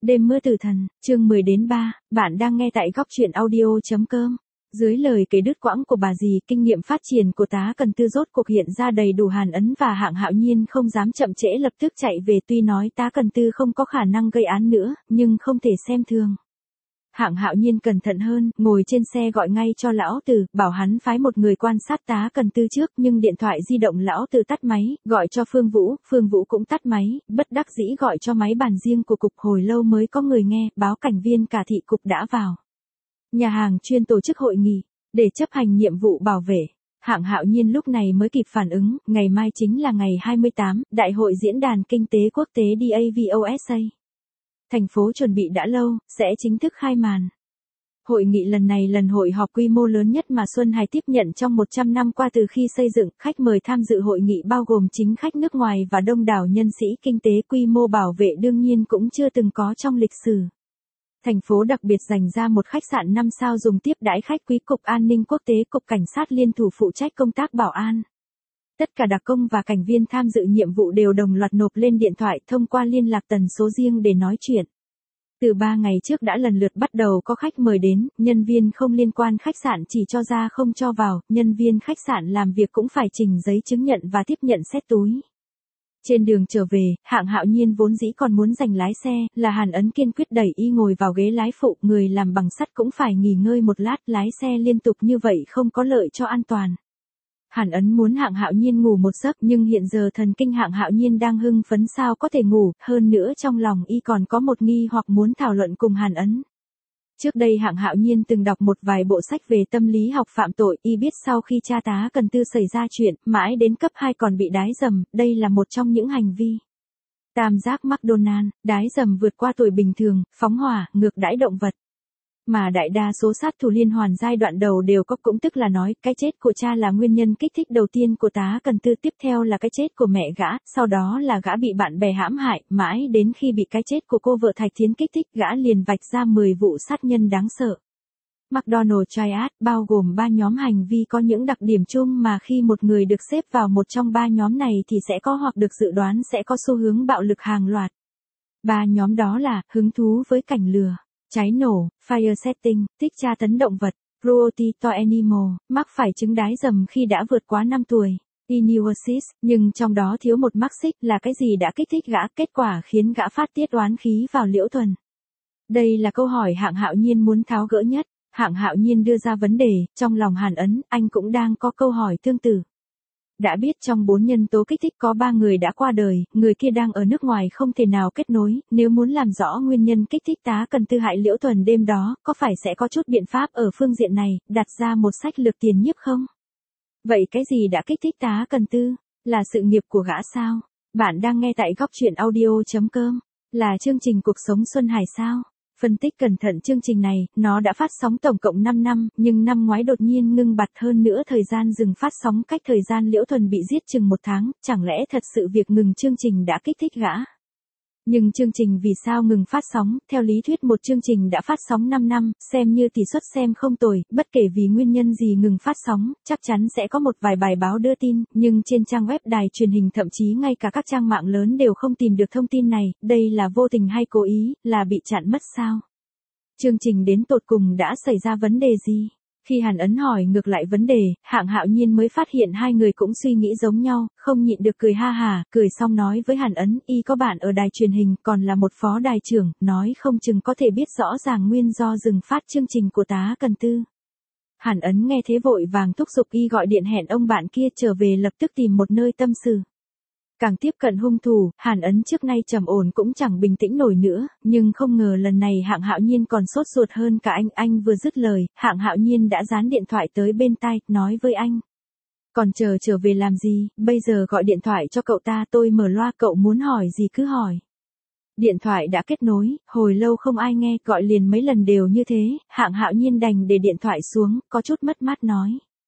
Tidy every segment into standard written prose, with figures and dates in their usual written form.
Đêm mưa tử thần, chương 10 đến 3, bạn đang nghe tại góc truyện audio.com. Dưới lời kể đứt quãng của bà dì, kinh nghiệm phát triển của tá Cần Tư rốt cuộc hiện ra đầy đủ. Hàn Ấn và Hạng Hạo Nhiên không dám chậm trễ, lập tức chạy về. Tuy nói tá Cần Tư không có khả năng gây án nữa, nhưng không thể xem thường. Hạng Hạo Nhiên cẩn thận hơn, ngồi trên xe gọi ngay cho lão Từ, bảo hắn phái một người quan sát tá Cần Tư trước. Nhưng điện thoại di động lão Từ tắt máy, gọi cho Phương Vũ cũng tắt máy, bất đắc dĩ gọi cho máy bàn riêng của cục. Hồi lâu mới có người nghe, báo cảnh viên cả thị cục đã vào nhà hàng chuyên tổ chức hội nghị để chấp hành nhiệm vụ bảo vệ. Hạng Hạo Nhiên lúc này mới kịp phản ứng, ngày mai chính là ngày 28, Đại hội Diễn đàn Kinh tế Quốc tế DAVOSA. Thành phố chuẩn bị đã lâu, sẽ chính thức khai màn. Hội nghị lần này lần hội họp quy mô lớn nhất mà Xuân Hải tiếp nhận trong 100 năm qua từ khi xây dựng. Khách mời tham dự hội nghị bao gồm chính khách nước ngoài và đông đảo nhân sĩ kinh tế. Quy mô bảo vệ đương nhiên cũng chưa từng có trong lịch sử. Thành phố đặc biệt dành ra một khách sạn 5 sao dùng tiếp đãi khách quý. Cục An ninh Quốc tế, Cục Cảnh sát liên thủ phụ trách công tác bảo an. Tất cả đặc công và cảnh viên tham dự nhiệm vụ đều đồng loạt nộp lên điện thoại thông qua liên lạc tần số riêng để nói chuyện. Từ 3 ngày trước đã lần lượt bắt đầu có khách mời đến, nhân viên không liên quan khách sạn chỉ cho ra không cho vào, nhân viên khách sạn làm việc cũng phải trình giấy chứng nhận và tiếp nhận xét túi. Trên đường trở về, Hạng Hạo Nhiên vốn dĩ còn muốn giành lái xe, là Hàn Ấn kiên quyết đẩy y ngồi vào ghế lái phụ. Người làm bằng sắt cũng phải nghỉ ngơi một lát, lái xe liên tục như vậy không có lợi cho an toàn. Hàn Ấn muốn Hạng Hạo Nhiên ngủ một giấc, nhưng hiện giờ thần kinh Hạng Hạo Nhiên đang hưng phấn sao có thể ngủ, hơn nữa trong lòng y còn có một nghi hoặc muốn thảo luận cùng Hàn Ấn. Trước đây Hạng Hạo Nhiên từng đọc một vài bộ sách về tâm lý học phạm tội, y biết sau khi cha tá Cần Tư xảy ra chuyện, mãi đến cấp 2 còn bị đái dầm, đây là một trong những hành vi tam giác McDonald, đái dầm vượt qua tuổi bình thường, phóng hỏa, ngược đãi động vật. Mà đại đa số sát thủ liên hoàn giai đoạn đầu đều có, cũng tức là nói, cái chết của cha là nguyên nhân kích thích đầu tiên của tá Cần Tư, tiếp theo là cái chết của mẹ gã, sau đó là gã bị bạn bè hãm hại, mãi đến khi bị cái chết của cô vợ Thạch Thiến kích thích, gã liền vạch ra 10 vụ sát nhân đáng sợ. McDonald Triad bao gồm 3 nhóm hành vi có những đặc điểm chung mà khi một người được xếp vào một trong 3 nhóm này thì sẽ có hoặc được dự đoán sẽ có xu hướng bạo lực hàng loạt. 3 nhóm đó là hứng thú với cảnh lừa, cháy nổ, fire setting, thích tra tấn động vật, cruelty to animal, mắc phải chứng đái dầm khi đã vượt quá 5 tuổi, inuosis, nhưng trong đó thiếu một mắc xích là cái gì đã kích thích gã, kết quả khiến gã phát tiết oán khí vào Liễu Thuần. Đây là câu hỏi Hạng Hạo Nhiên muốn tháo gỡ nhất. Hạng Hạo Nhiên đưa ra vấn đề, trong lòng Hàn Ấn, anh cũng đang có câu hỏi tương tự. Đã biết trong 4 nhân tố kích thích có 3 người đã qua đời, người kia đang ở nước ngoài không thể nào kết nối, nếu muốn làm rõ nguyên nhân kích thích tá Cần Tư hại Liễu Thuần đêm đó, có phải sẽ có chút biện pháp ở phương diện này, đặt ra một sách lược tiền nhiếp không? Vậy cái gì đã kích thích tá Cần Tư? Là sự nghiệp của gã sao? Bạn đang nghe tại góc truyện audio.com, là chương trình Cuộc sống Xuân Hải sao? Phân tích cẩn thận chương trình này, nó đã phát sóng tổng cộng 5 năm, nhưng năm ngoái đột nhiên ngưng bặt, hơn nữa thời gian dừng phát sóng cách thời gian Liễu Thuần bị giết chừng 1 tháng, chẳng lẽ thật sự việc ngừng chương trình đã kích thích gã? Nhưng chương trình vì sao ngừng phát sóng? Theo lý thuyết một chương trình đã phát sóng 5 năm, xem như tỷ suất xem không tồi, bất kể vì nguyên nhân gì ngừng phát sóng, chắc chắn sẽ có một vài bài báo đưa tin, nhưng trên trang web đài truyền hình thậm chí ngay cả các trang mạng lớn đều không tìm được thông tin này, đây là vô tình hay cố ý, là bị chặn mất sao? Chương trình đến tột cùng đã xảy ra vấn đề gì? Khi Hàn Ấn hỏi ngược lại vấn đề, Hạng Hạo Nhiên mới phát hiện hai người cũng suy nghĩ giống nhau, không nhịn được cười ha hả, cười xong nói với Hàn Ấn, y có bạn ở đài truyền hình, còn là một phó đài trưởng, nói không chừng có thể biết rõ ràng nguyên do dừng phát chương trình của tá Cần Tư. Hàn Ấn nghe thế vội vàng thúc giục y gọi điện hẹn ông bạn kia trở về lập tức tìm một nơi tâm sự. Càng tiếp cận hung thủ, Hàn Ấn trước nay trầm ổn cũng chẳng bình tĩnh nổi nữa, nhưng không ngờ lần này Hạng Hạo Nhiên còn sốt ruột hơn cả anh vừa dứt lời, Hạng Hạo Nhiên đã dán điện thoại tới bên tai, nói với anh. Còn trở về làm gì, bây giờ gọi điện thoại cho cậu ta, tôi mở loa, cậu muốn hỏi gì cứ hỏi. Điện thoại đã kết nối, hồi lâu không ai nghe, gọi liền mấy lần đều như thế, Hạng Hạo Nhiên đành để điện thoại xuống, có chút mất mát nói.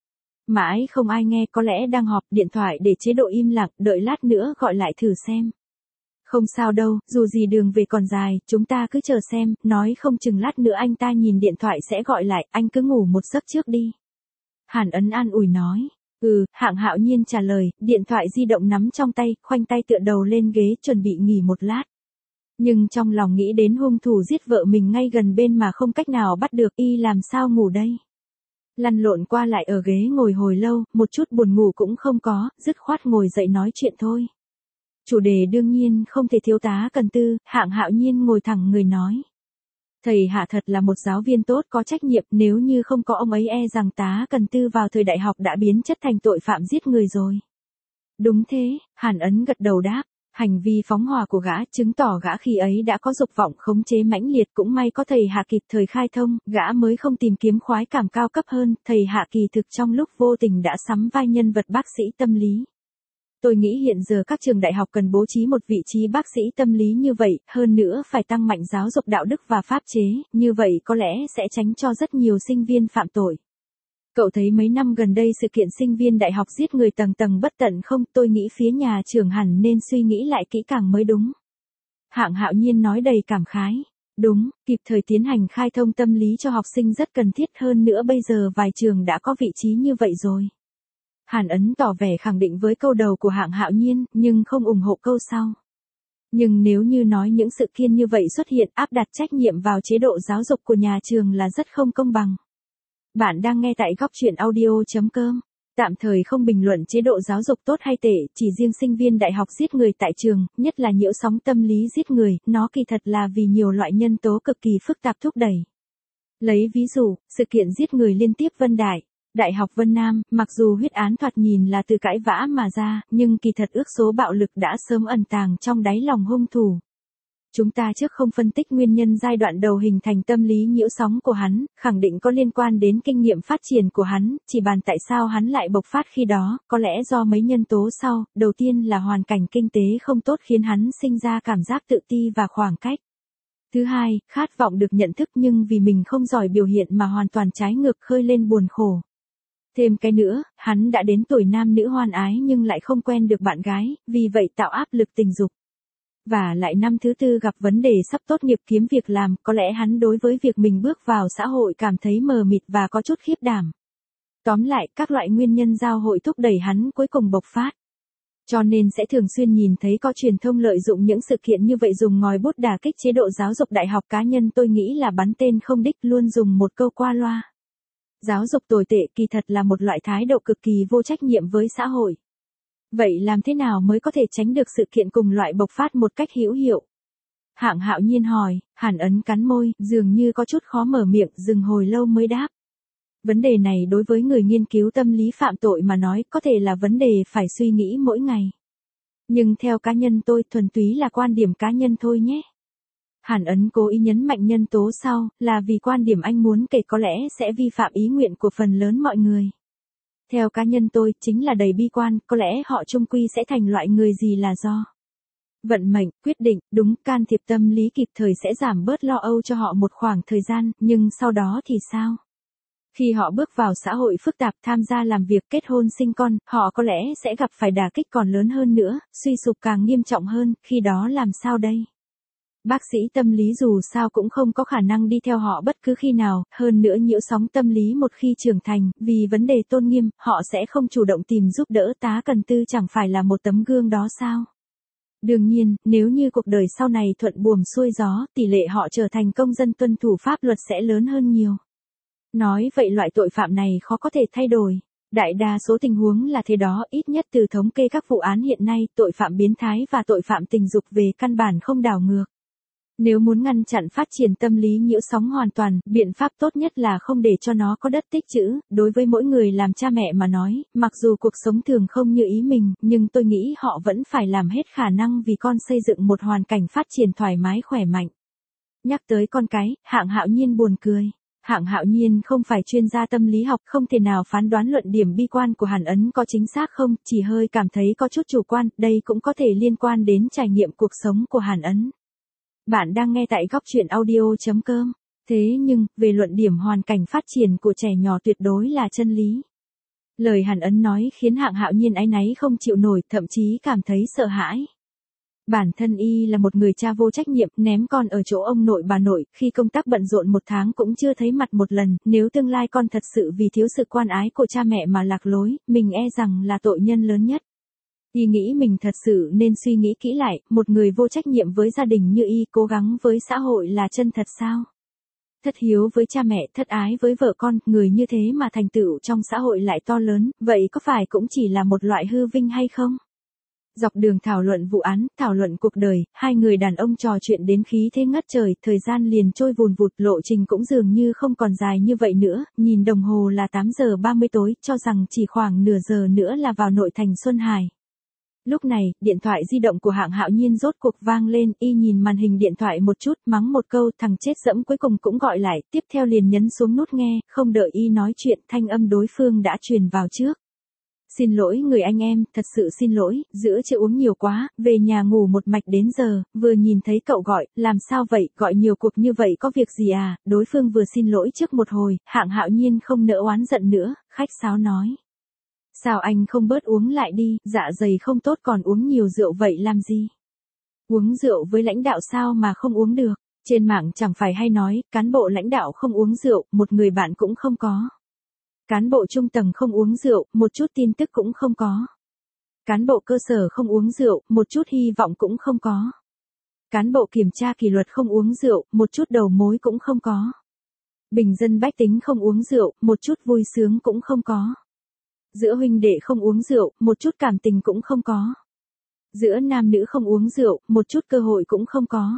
Mãi không ai nghe, có lẽ đang họp, điện thoại để chế độ im lặng, đợi lát nữa gọi lại thử xem. Không sao đâu, dù gì đường về còn dài, chúng ta cứ chờ xem, nói không chừng lát nữa anh ta nhìn điện thoại sẽ gọi lại, anh cứ ngủ một giấc trước đi. Hàn Ấn an ủi nói. Hạng Hạo Nhiên trả lời, điện thoại di động nắm trong tay, khoanh tay tựa đầu lên ghế chuẩn bị nghỉ một lát. Nhưng trong lòng nghĩ đến hung thủ giết vợ mình ngay gần bên mà không cách nào bắt được, y làm sao ngủ đây. Lăn lộn qua lại ở ghế ngồi hồi lâu, một chút buồn ngủ cũng không có, dứt khoát ngồi dậy nói chuyện thôi. Chủ đề đương nhiên không thể thiếu tá Cần Tư, Hạng Hạo Nhiên ngồi thẳng người nói. Thầy Hạ thật là một giáo viên tốt có trách nhiệm, nếu như không có ông ấy e rằng tá Cần Tư vào thời đại học đã biến chất thành tội phạm giết người rồi. Đúng thế, Hàn Ấn gật đầu đáp. Hành vi phóng hỏa của gã chứng tỏ gã khi ấy đã có dục vọng khống chế mãnh liệt, cũng may có thầy Hạ kịp thời khai thông, gã mới không tìm kiếm khoái cảm cao cấp hơn, thầy Hạ kỳ thực trong lúc vô tình đã sắm vai nhân vật bác sĩ tâm lý. Tôi nghĩ hiện giờ các trường đại học cần bố trí một vị trí bác sĩ tâm lý như vậy, hơn nữa phải tăng mạnh giáo dục đạo đức và pháp chế, như vậy có lẽ sẽ tránh cho rất nhiều sinh viên phạm tội. Cậu thấy mấy năm gần đây sự kiện sinh viên đại học giết người tầng tầng bất tận không? Tôi nghĩ phía nhà trường hẳn nên suy nghĩ lại kỹ càng mới đúng. Hạng Hạo Nhiên nói đầy cảm khái. Đúng, kịp thời tiến hành khai thông tâm lý cho học sinh rất cần thiết, hơn nữa bây giờ vài trường đã có vị trí như vậy rồi. Hàn Ấn tỏ vẻ khẳng định với câu đầu của Hạng Hạo Nhiên, nhưng không ủng hộ câu sau. Nhưng nếu như nói những sự kiện như vậy xuất hiện, áp đặt trách nhiệm vào chế độ giáo dục của nhà trường là rất không công bằng. Bạn đang nghe tại góc chuyện audio.com. Tạm thời không bình luận chế độ giáo dục tốt hay tệ, chỉ riêng sinh viên đại học giết người tại trường, nhất là nhiễu sóng tâm lý giết người, nó kỳ thật là vì nhiều loại nhân tố cực kỳ phức tạp thúc đẩy. Lấy ví dụ, sự kiện giết người liên tiếp Vân Đại học Vân Nam, mặc dù huyết án thoạt nhìn là từ cãi vã mà ra, nhưng kỳ thật ước số bạo lực đã sớm ẩn tàng trong đáy lòng hung thủ. Chúng ta trước không phân tích nguyên nhân giai đoạn đầu hình thành tâm lý nhiễu sóng của hắn, khẳng định có liên quan đến kinh nghiệm phát triển của hắn, chỉ bàn tại sao hắn lại bộc phát khi đó, có lẽ do mấy nhân tố sau, đầu tiên là hoàn cảnh kinh tế không tốt khiến hắn sinh ra cảm giác tự ti và khoảng cách. Thứ hai, khát vọng được nhận thức nhưng vì mình không giỏi biểu hiện mà hoàn toàn trái ngược khơi lên buồn khổ. Thêm cái nữa, hắn đã đến tuổi nam nữ hoan ái nhưng lại không quen được bạn gái, vì vậy tạo áp lực tình dục. Và lại năm thứ tư gặp vấn đề sắp tốt nghiệp kiếm việc làm, có lẽ hắn đối với việc mình bước vào xã hội cảm thấy mờ mịt và có chút khiếp đảm. Tóm lại, các loại nguyên nhân giao hội thúc đẩy hắn cuối cùng bộc phát. Cho nên sẽ thường xuyên nhìn thấy có truyền thông lợi dụng những sự kiện như vậy dùng ngòi bút đả kích chế độ giáo dục đại học, cá nhân tôi nghĩ là bắn tên không đích, luôn dùng một câu qua loa. Giáo dục tồi tệ kỳ thật là một loại thái độ cực kỳ vô trách nhiệm với xã hội. Vậy làm thế nào mới có thể tránh được sự kiện cùng loại bộc phát một cách hữu hiệu? Hạng Hạo Nhiên hỏi, Hàn Ấn cắn môi, dường như có chút khó mở miệng, dừng hồi lâu mới đáp. Vấn đề này đối với người nghiên cứu tâm lý phạm tội mà nói có thể là vấn đề phải suy nghĩ mỗi ngày. Nhưng theo cá nhân tôi, thuần túy là quan điểm cá nhân thôi nhé. Hàn Ấn cố ý nhấn mạnh nhân tố sau, là vì quan điểm anh muốn kể có lẽ sẽ vi phạm ý nguyện của phần lớn mọi người. Theo cá nhân tôi, chính là đầy bi quan, có lẽ họ chung quy sẽ thành loại người gì là do vận mệnh, quyết định, đúng, can thiệp tâm lý kịp thời sẽ giảm bớt lo âu cho họ một khoảng thời gian, nhưng sau đó thì sao? Khi họ bước vào xã hội phức tạp, tham gia làm việc, kết hôn sinh con, họ có lẽ sẽ gặp phải đả kích còn lớn hơn nữa, suy sụp càng nghiêm trọng hơn, khi đó làm sao đây? Bác sĩ tâm lý dù sao cũng không có khả năng đi theo họ bất cứ khi nào, hơn nữa nhiễu sóng tâm lý một khi trưởng thành, vì vấn đề tôn nghiêm, họ sẽ không chủ động tìm giúp đỡ. Tá Cần Tư chẳng phải là một tấm gương đó sao? Đương nhiên, nếu như cuộc đời sau này thuận buồm xuôi gió, tỷ lệ họ trở thành công dân tuân thủ pháp luật sẽ lớn hơn nhiều. Nói vậy loại tội phạm này khó có thể thay đổi. Đại đa số tình huống là thế đó, ít nhất từ thống kê các vụ án hiện nay, tội phạm biến thái và tội phạm tình dục về căn bản không đảo ngược. Nếu muốn ngăn chặn phát triển tâm lý nhiễu sóng hoàn toàn, biện pháp tốt nhất là không để cho nó có đất tích trữ. Đối với mỗi người làm cha mẹ mà nói, mặc dù cuộc sống thường không như ý mình, nhưng tôi nghĩ họ vẫn phải làm hết khả năng vì con xây dựng một hoàn cảnh phát triển thoải mái khỏe mạnh. Nhắc tới con cái, Hạng Hạo Nhiên buồn cười. Hạng Hạo Nhiên không phải chuyên gia tâm lý học, không thể nào phán đoán luận điểm bi quan của Hàn Ấn có chính xác không, chỉ hơi cảm thấy có chút chủ quan, đây cũng có thể liên quan đến trải nghiệm cuộc sống của Hàn Ấn. Bạn đang nghe tại góc chuyện audio.com. Thế nhưng, về luận điểm hoàn cảnh phát triển của trẻ nhỏ tuyệt đối là chân lý. Lời Hàn Ấn nói khiến Hạng Hạo Nhiên áy náy không chịu nổi, thậm chí cảm thấy sợ hãi. Bản thân y là một người cha vô trách nhiệm, ném con ở chỗ ông nội bà nội, khi công tác bận rộn một tháng cũng chưa thấy mặt một lần, nếu tương lai con thật sự vì thiếu sự quan ái của cha mẹ mà lạc lối, mình e rằng là tội nhân lớn nhất. Y nghĩ mình thật sự nên suy nghĩ kỹ lại, một người vô trách nhiệm với gia đình như Y cố gắng với xã hội là chân thật sao? Thất hiếu với cha mẹ, thất ái với vợ con, người như thế mà thành tựu trong xã hội lại to lớn, vậy có phải cũng chỉ là một loại hư vinh hay không? Dọc đường thảo luận vụ án, thảo luận cuộc đời, hai người đàn ông trò chuyện đến khí thế ngất trời, thời gian liền trôi vùn vụt, lộ trình cũng dường như không còn dài như vậy nữa, nhìn đồng hồ là 8 giờ 30 tối, cho rằng chỉ khoảng nửa giờ nữa là vào nội thành Xuân Hải. Lúc này, điện thoại di động của Hạng Hạo Nhiên rốt cuộc vang lên, Y nhìn màn hình điện thoại một chút, mắng một câu, thằng chết dẫm, cuối cùng cũng gọi lại, tiếp theo liền nhấn xuống nút nghe, không đợi Y nói chuyện, thanh âm đối phương đã truyền vào trước. Xin lỗi người anh em, thật sự xin lỗi, giữa trưa uống nhiều quá, về nhà ngủ một mạch đến giờ, vừa nhìn thấy cậu gọi, làm sao vậy, gọi nhiều cuộc như vậy có việc gì à, đối phương vừa xin lỗi trước một hồi, Hạng Hạo Nhiên không nỡ oán giận nữa, khách sáo nói. Sao anh không bớt uống lại đi, dạ dày không tốt còn uống nhiều rượu vậy làm gì? Uống rượu với lãnh đạo sao mà không uống được, trên mạng chẳng phải hay nói, cán bộ lãnh đạo không uống rượu, một người bạn cũng không có. Cán bộ trung tầng không uống rượu, một chút tin tức cũng không có. Cán bộ cơ sở không uống rượu, một chút hy vọng cũng không có. Cán bộ kiểm tra kỷ luật không uống rượu, một chút đầu mối cũng không có. Bình dân bách tính không uống rượu, một chút vui sướng cũng không có. Giữa huynh đệ không uống rượu, một chút cảm tình cũng không có. Giữa nam nữ không uống rượu, một chút cơ hội cũng không có.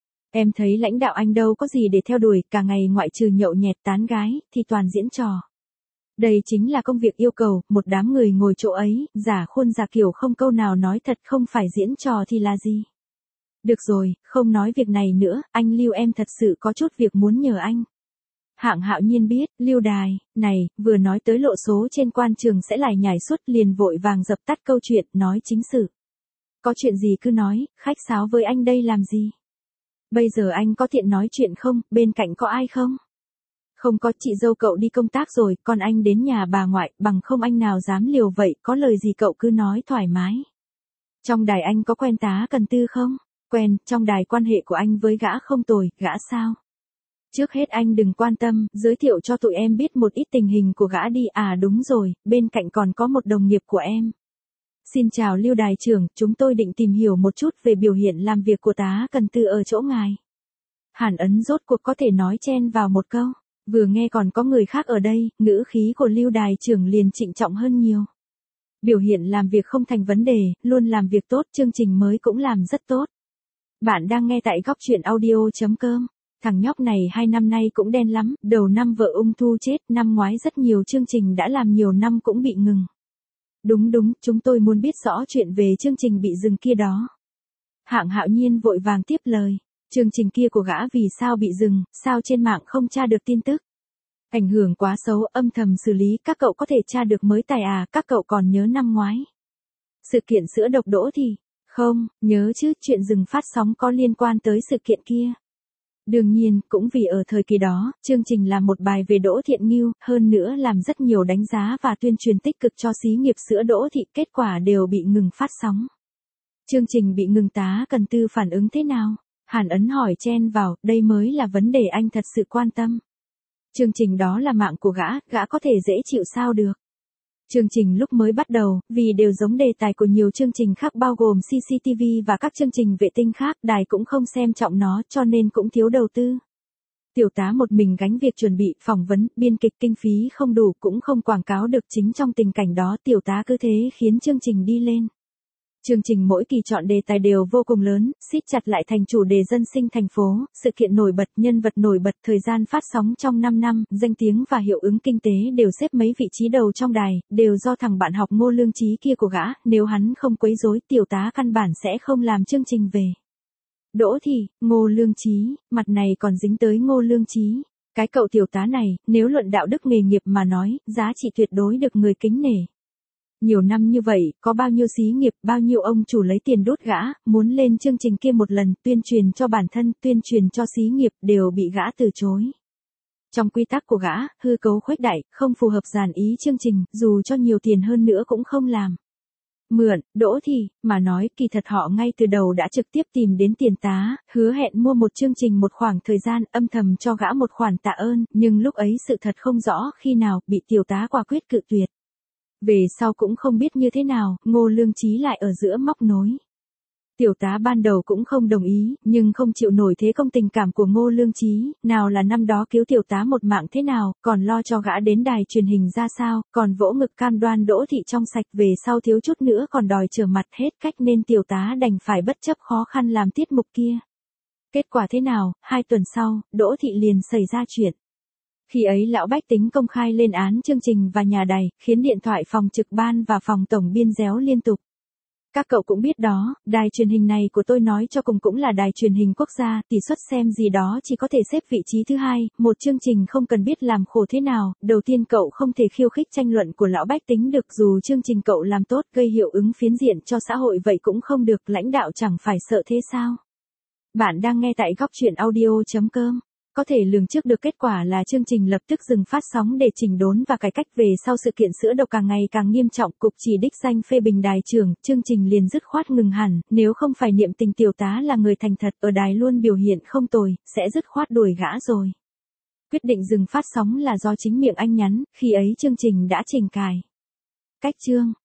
Em thấy lãnh đạo anh đâu có gì để theo đuổi, cả ngày ngoại trừ nhậu nhẹt tán gái, thì toàn diễn trò. Đây chính là công việc yêu cầu, một đám người ngồi chỗ ấy, giả khuôn giả kiểu không câu nào nói thật, không phải diễn trò thì là gì. Được rồi, không nói việc này nữa, anh Lưu, em thật sự có chút việc muốn nhờ anh. Hạng Hạo Nhiên biết, Lưu Đài, này, vừa nói tới lộ số trên quan trường sẽ lại nhảy suốt, liền vội vàng dập tắt câu chuyện, nói chính sự. Có chuyện gì cứ nói, khách sáo với anh đây làm gì? Bây giờ anh có tiện nói chuyện không, bên cạnh có ai không? Không có, chị dâu cậu đi công tác rồi, còn anh đến nhà bà ngoại, bằng không anh nào dám liều vậy, có lời gì cậu cứ nói thoải mái. Trong đài anh có quen tá Cần Tư không? Quen, trong đài quan hệ của anh với gã không tồi, gã sao? Trước hết anh đừng quan tâm, giới thiệu cho tụi em biết một ít tình hình của gã đi, à đúng rồi, bên cạnh còn có một đồng nghiệp của em. Xin chào Lưu đài trưởng, chúng tôi định tìm hiểu một chút về biểu hiện làm việc của tá Cần Tư ở chỗ ngài. Hàn Ấn rốt cuộc có thể nói chen vào một câu. Vừa nghe còn có người khác ở đây, ngữ khí của Lưu đài trưởng liền trịnh trọng hơn nhiều. Biểu hiện làm việc không thành vấn đề, luôn làm việc tốt, chương trình mới cũng làm rất tốt. Bạn đang nghe tại góc chuyện audio.com. Thằng nhóc này 2 năm nay cũng đen lắm, đầu năm vợ ung thư chết, năm ngoái rất nhiều chương trình đã làm nhiều năm cũng bị ngừng. Đúng, chúng tôi muốn biết rõ chuyện về chương trình bị dừng kia đó. Hạng Hạo Nhiên vội vàng tiếp lời. Chương trình kia của gã vì sao bị dừng, sao trên mạng không tra được tin tức? Ảnh hưởng quá xấu, âm thầm xử lý, các cậu có thể tra được mới tài à, các cậu còn nhớ năm ngoái. Sự kiện sữa độc đỗ thì, không, nhớ chứ, chuyện dừng phát sóng có liên quan tới sự kiện kia. Đương nhiên, cũng vì ở thời kỳ đó, chương trình làm một bài về Đỗ Thiện Ngưu, hơn nữa làm rất nhiều đánh giá và tuyên truyền tích cực cho xí nghiệp sữa Đỗ Thị, kết quả đều bị ngừng phát sóng. Chương trình bị ngừng, tá Cần Tư phản ứng thế nào? Hàn Ấn hỏi chen vào, đây mới là vấn đề anh thật sự quan tâm. Chương trình đó là mạng của gã có thể dễ chịu sao được. Chương trình lúc mới bắt đầu, vì đều giống đề tài của nhiều chương trình khác bao gồm CCTV và các chương trình vệ tinh khác, đài cũng không xem trọng nó cho nên cũng thiếu đầu tư. Tiểu tá một mình gánh việc chuẩn bị, phỏng vấn, biên kịch, kinh phí không đủ, cũng không quảng cáo được, chính trong tình cảnh đó tiểu tá cứ thế khiến chương trình đi lên. Chương trình mỗi kỳ chọn đề tài đều vô cùng lớn, siết chặt lại thành chủ đề dân sinh thành phố, sự kiện nổi bật, nhân vật nổi bật, thời gian phát sóng trong 5 năm, danh tiếng và hiệu ứng kinh tế đều xếp mấy vị trí đầu trong đài, đều do thằng bạn học Ngô Lương Chí kia của gã, nếu hắn không quấy rối, tiểu tá căn bản sẽ không làm chương trình về. Đỗ thì, Ngô Lương Chí, mặt này còn dính tới Ngô Lương Chí. Cái cậu tiểu tá này, nếu luận đạo đức nghề nghiệp mà nói, giá trị tuyệt đối được người kính nể. Nhiều năm như vậy, có bao nhiêu xí nghiệp, bao nhiêu ông chủ lấy tiền đốt gã, muốn lên chương trình kia một lần, tuyên truyền cho bản thân, tuyên truyền cho xí nghiệp, đều bị gã từ chối. Trong quy tắc của gã, hư cấu khuếch đại, không phù hợp dàn ý chương trình, dù cho nhiều tiền hơn nữa cũng không làm. Mượn, Đỗ thì, mà nói, kỳ thật họ ngay từ đầu đã trực tiếp tìm đến tiền tá, hứa hẹn mua một chương trình một khoảng thời gian, âm thầm cho gã một khoản tạ ơn, nhưng lúc ấy sự thật không rõ khi nào, bị tiểu tá quả quyết cự tuyệt. Về sau cũng không biết như thế nào, Ngô Lương Chí lại ở giữa móc nối. Tiểu tá ban đầu cũng không đồng ý, nhưng không chịu nổi thế công tình cảm của Ngô Lương Chí, nào là năm đó cứu tiểu tá một mạng thế nào, còn lo cho gã đến đài truyền hình ra sao, còn vỗ ngực cam đoan Đỗ Thị trong sạch, về sau thiếu chút nữa còn đòi trở mặt, hết cách nên tiểu tá đành phải bất chấp khó khăn làm tiết mục kia. Kết quả thế nào, 2 tuần sau, Đỗ Thị liền xảy ra chuyện. Khi ấy lão bách tính công khai lên án chương trình và nhà đài, khiến điện thoại phòng trực ban và phòng tổng biên réo liên tục. Các cậu cũng biết đó, đài truyền hình này của tôi nói cho cùng cũng là đài truyền hình quốc gia, tỷ suất xem gì đó chỉ có thể xếp vị trí thứ 2, một chương trình không cần biết làm khổ thế nào, đầu tiên cậu không thể khiêu khích tranh luận của lão bách tính được, dù chương trình cậu làm tốt gây hiệu ứng phiến diện cho xã hội vậy cũng không được, lãnh đạo chẳng phải sợ thế sao? Bạn đang nghe tại góc truyện audio.com. Có thể lường trước được kết quả là chương trình lập tức dừng phát sóng để chỉnh đốn và cải cách. Về sau sự kiện sữa độc càng ngày càng nghiêm trọng, cục chỉ đích danh phê bình đài trưởng, chương trình liền dứt khoát ngừng hẳn, nếu không phải niệm tình tiểu tá là người thành thật ở đài luôn biểu hiện không tồi, sẽ dứt khoát đuổi gã rồi. Quyết định dừng phát sóng là do chính miệng anh nhắn, khi ấy chương trình đã trình cài cách chương.